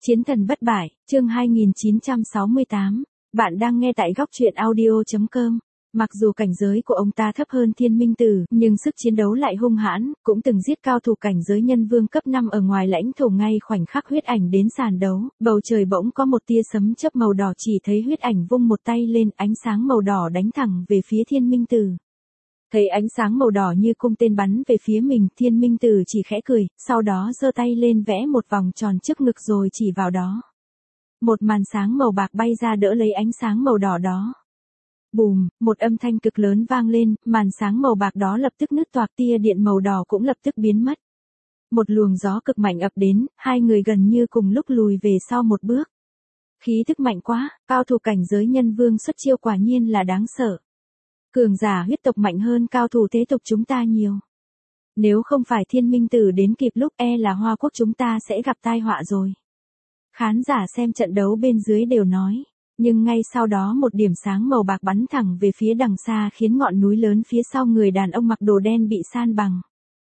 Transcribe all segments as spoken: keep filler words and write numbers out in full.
Chiến thần bất bại, chương hai nghìn chín trăm sáu mươi tám. Bạn đang nghe tại góc truyện audio chấm com. Mặc dù cảnh giới của ông ta thấp hơn Thiên Minh Tử, nhưng sức chiến đấu lại hung hãn, cũng từng giết cao thủ cảnh giới nhân vương cấp năm ở ngoài lãnh thổ. Ngay khoảnh khắc huyết ảnh đến sàn đấu, bầu trời bỗng có một tia sấm chớp màu đỏ, chỉ thấy huyết ảnh vung một tay lên, ánh sáng màu đỏ đánh thẳng về phía Thiên Minh Tử. Thấy ánh sáng màu đỏ như cung tên bắn về phía mình, Thiên Minh Tử chỉ khẽ cười, sau đó giơ tay lên vẽ một vòng tròn trước ngực rồi chỉ vào đó. Một màn sáng màu bạc bay ra đỡ lấy ánh sáng màu đỏ đó. Bùm, một âm thanh cực lớn vang lên, màn sáng màu bạc đó lập tức nứt toạc, tia điện màu đỏ cũng lập tức biến mất. Một luồng gió cực mạnh ập đến, hai người gần như cùng lúc lùi về sau một bước. Khí tức mạnh quá, cao thủ cảnh giới nhân vương xuất chiêu quả nhiên là đáng sợ. Cường giả huyết tộc mạnh hơn cao thủ thế tộc chúng ta nhiều. Nếu không phải Thiên Minh Tử đến kịp lúc, e là Hoa Quốc chúng ta sẽ gặp tai họa rồi. Khán giả xem trận đấu bên dưới đều nói. Nhưng ngay sau đó một điểm sáng màu bạc bắn thẳng về phía đằng xa, khiến ngọn núi lớn phía sau người đàn ông mặc đồ đen bị san bằng.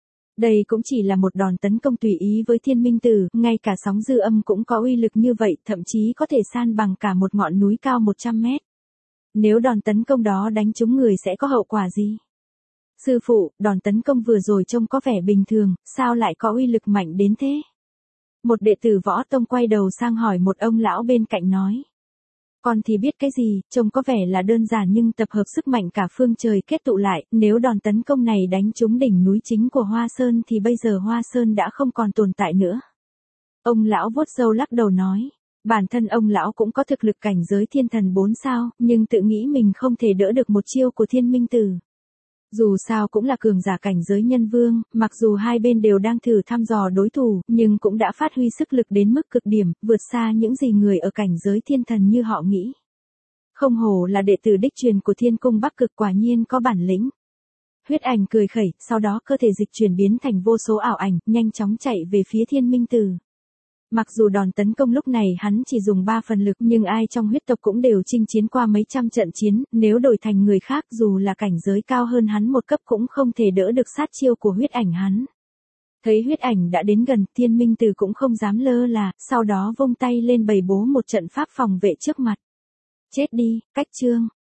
Đây cũng chỉ là một đòn tấn công tùy ý với Thiên Minh Tử, ngay cả sóng dư âm cũng có uy lực như vậy, thậm chí có thể san bằng cả một ngọn núi cao một trăm mét. Nếu đòn tấn công đó đánh trúng người sẽ có hậu quả gì? Sư phụ, đòn tấn công vừa rồi trông có vẻ bình thường, sao lại có uy lực mạnh đến thế? Một đệ tử Võ Tông quay đầu sang hỏi một ông lão bên cạnh nói. Con thì biết cái gì, trông có vẻ là đơn giản nhưng tập hợp sức mạnh cả phương trời kết tụ lại, nếu đòn tấn công này đánh trúng đỉnh núi chính của Hoa Sơn thì bây giờ Hoa Sơn đã không còn tồn tại nữa. Ông lão vuốt râu lắc đầu nói. Bản thân ông lão cũng có thực lực cảnh giới thiên thần bốn sao, nhưng tự nghĩ mình không thể đỡ được một chiêu của Thiên Minh Tử. Dù sao cũng là cường giả cảnh giới nhân vương, mặc dù hai bên đều đang thử thăm dò đối thủ, nhưng cũng đã phát huy sức lực đến mức cực điểm, vượt xa những gì người ở cảnh giới thiên thần như họ nghĩ. Không hổ là đệ tử đích truyền của Thiên Cung Bắc Cực, quả nhiên có bản lĩnh. Huyết ảnh cười khẩy, sau đó cơ thể dịch chuyển biến thành vô số ảo ảnh, nhanh chóng chạy về phía Thiên Minh Tử. Mặc dù đòn tấn công lúc này hắn chỉ dùng ba phần lực, nhưng ai trong huyết tộc cũng đều chinh chiến qua mấy trăm trận chiến, nếu đổi thành người khác dù là cảnh giới cao hơn hắn một cấp cũng không thể đỡ được sát chiêu của huyết ảnh hắn. Thấy huyết ảnh đã đến gần, Thiên Minh Tử cũng không dám lơ là, sau đó vung tay lên bày bố một trận pháp phòng vệ trước mặt. Chết đi, cách chương.